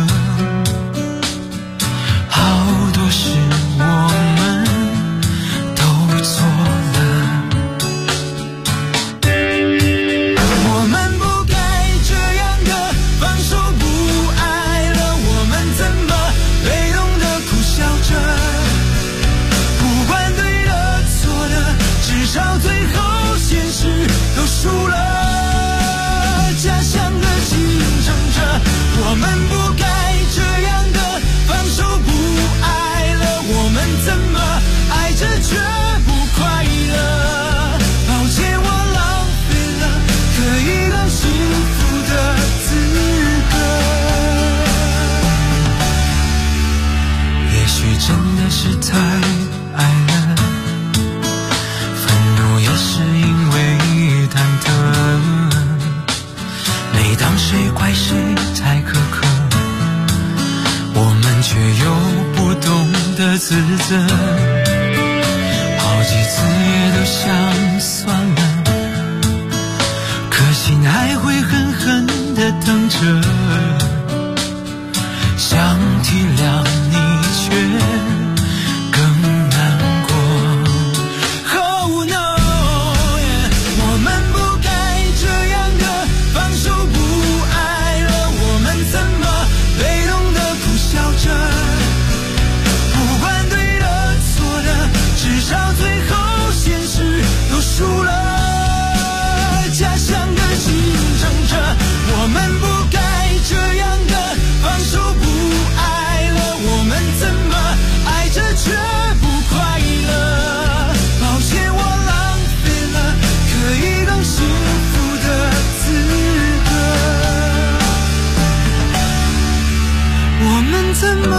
好多事我们都错了，我们不该这样的放手不爱了，我们怎么被动的苦笑着？至少最后现实都输了，家乡的竞争者，我们不该这样的放手不爱了，我们怎么爱着却不快乐？抱歉，我浪费了可以更幸福的资格，也许真的是太爱了，是因为忐忑，每当谁怪谁太苛刻，我们却又不懂得自责，好几次也都想算了，可心还会狠狠地疼着，想体谅你却输了，家乡的竞争者，我们不该这样的放手不爱了，我们怎么爱着却不快乐？抱歉，我浪费了可以更幸福的资格，我们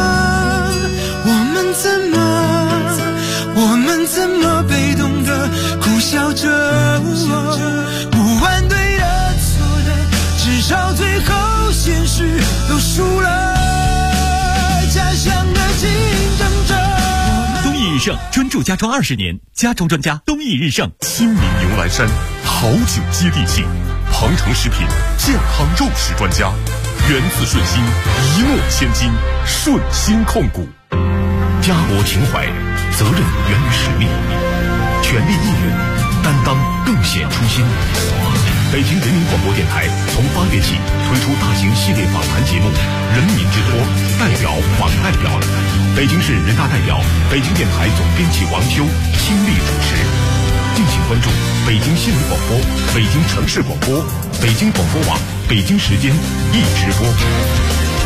怎么被动的苦笑着，不管对的错的，至少最后现实都输了，家乡的竞争者。 东益日盛专注家装20年，家装专家东益日盛。 亲民牛栏山，好酒接地气，鹏城食品健康肉食专家，源自顺心，一诺千金，顺心控股。家国情怀，责任源于使命，全力应援，担当更显初心。北京人民广播电台从8月起推出大型系列访谈节目《人民之托》，代表访代表，北京市人大代表、北京电台总编辑王秋亲力主持。敬请关注北京新闻广播、北京城市广播、北京广播网、北京时间一直播。